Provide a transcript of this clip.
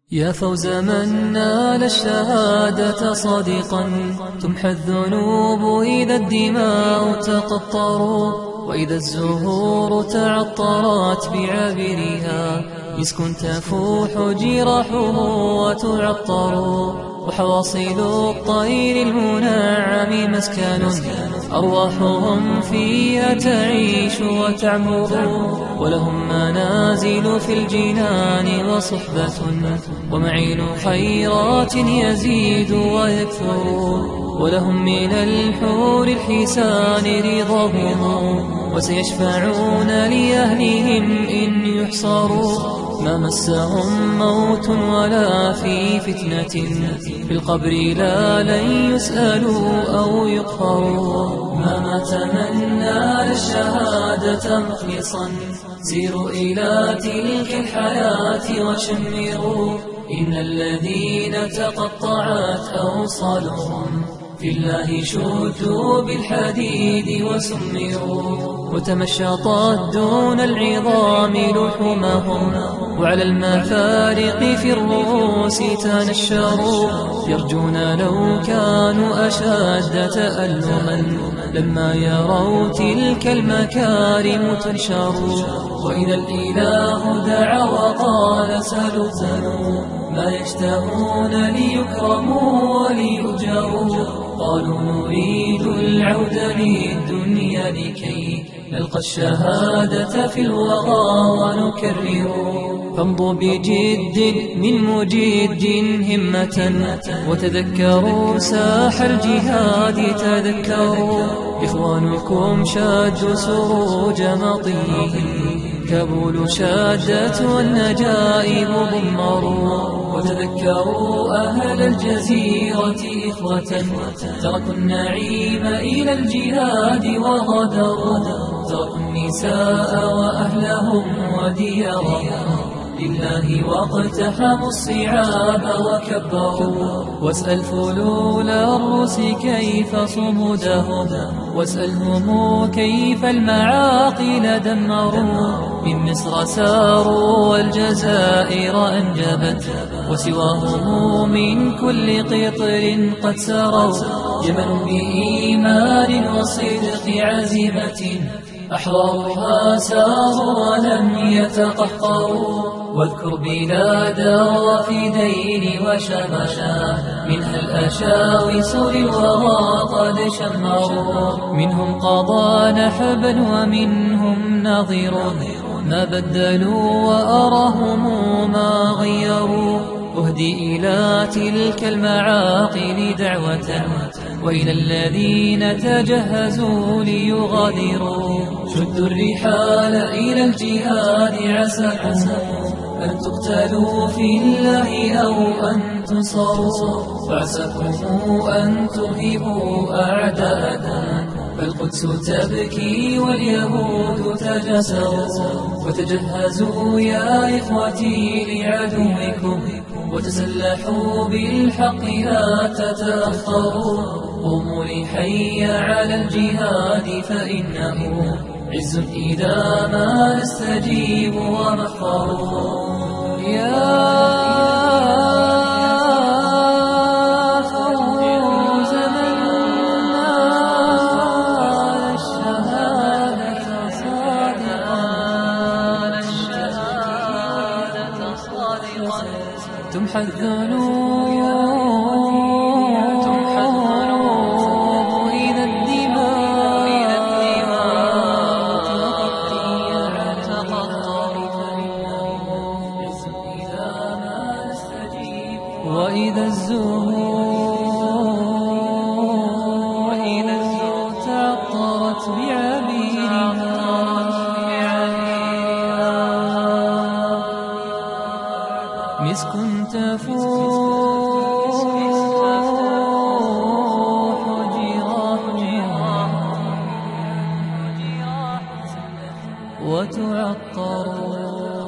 يا فوز من نال الشهادة صادقا، تمحى الذنوب إذا الدماء تقطر، وإذا الزهور تعطرت بعابرها، مسك تفوح جراحه وتعطر، وحواصل الطير المنعم مسكن، أرواحهم فيها تعيش وتعمر، ولهم منازل في الجنان وصحبة، ومعين خيرات يزيد ويكثر، ولهم من الحور الحسان رضاهم، وسيشفعون لأهلهم إن يحصروا، ما مسهم موت ولا في فتنة، في القبر لا لن يسألوا أو يقهروا، ما مات من نال الشهادة مخلصا، سيروا إلى تلك الحياة وشمروا، إن الذين تقطعت أوصالهم في الله شدوا بالحديد وسمروا، وتمشطت دون العظام لحومهم، وعلى المفارق في الرؤوس تنشروا، يرجون لو كانوا أشد تألما لما يروا تلك المكارم تنشر، وإذا الإله دعا وقال سلوا ما يشتهون ليكرموا وليؤجروا، قالوا نريد العود للدنيا لكي نلقى الشهادة في الوغى ونكرر، فامضوا بجد من مجد همة، وتذكروا ساح الجهاد تذكروا، إخوانكم شادوا سروج مطيهم، كابول شادت والنجائب ضمروا، وتذكروا أهل الجزيرة إخوة، تركوا النعيم إلى الجهاد وغدروا، تركوا النساء وأهلهم وديارهم لله، واقتحموا الصعاب وكبروا، واسأل فلول الروس كيف صمودهم، واسألهم كيف المعاقل دمروا، من مصر ساروا والجزائر أنجبت، وسواهم من كل قطر قد سروا، يمن بإيمان وصدق عزيمة، أحرارها ساروا ولم يتقهقروا، واذكر بلاد الرافدين وشمشا، منها الأشاوس للوغى قد شمروا، منهم قضى نحبا ومنهم نظير، ما بدلوا وأراهم ما غيروا، أهدي إلى تلك المعاقل دعوة، وإلى الذين تجهزوا ليغادروا، شدوا الرحال إلى الجهاد عساكم أن تقتلوا في الله أو أن تنصروا، وعساكم أن ترهبوا أعداءكم، فالقدس تبكي واليهود تجسروا، وتجهزوا يا إخوتي لعدوكم، وتسلحوا بالحق لا تتأخروا، قوموا لحي على الجهاد فإنه عز إذا ما نستجيب ومفخر. يا فوز من نال الشهادة صادقا، تمحى الذنوب إذا الدماء وإذا الزهور تعطرت بعبيرها، مسك تفوح جراحها وتعطر.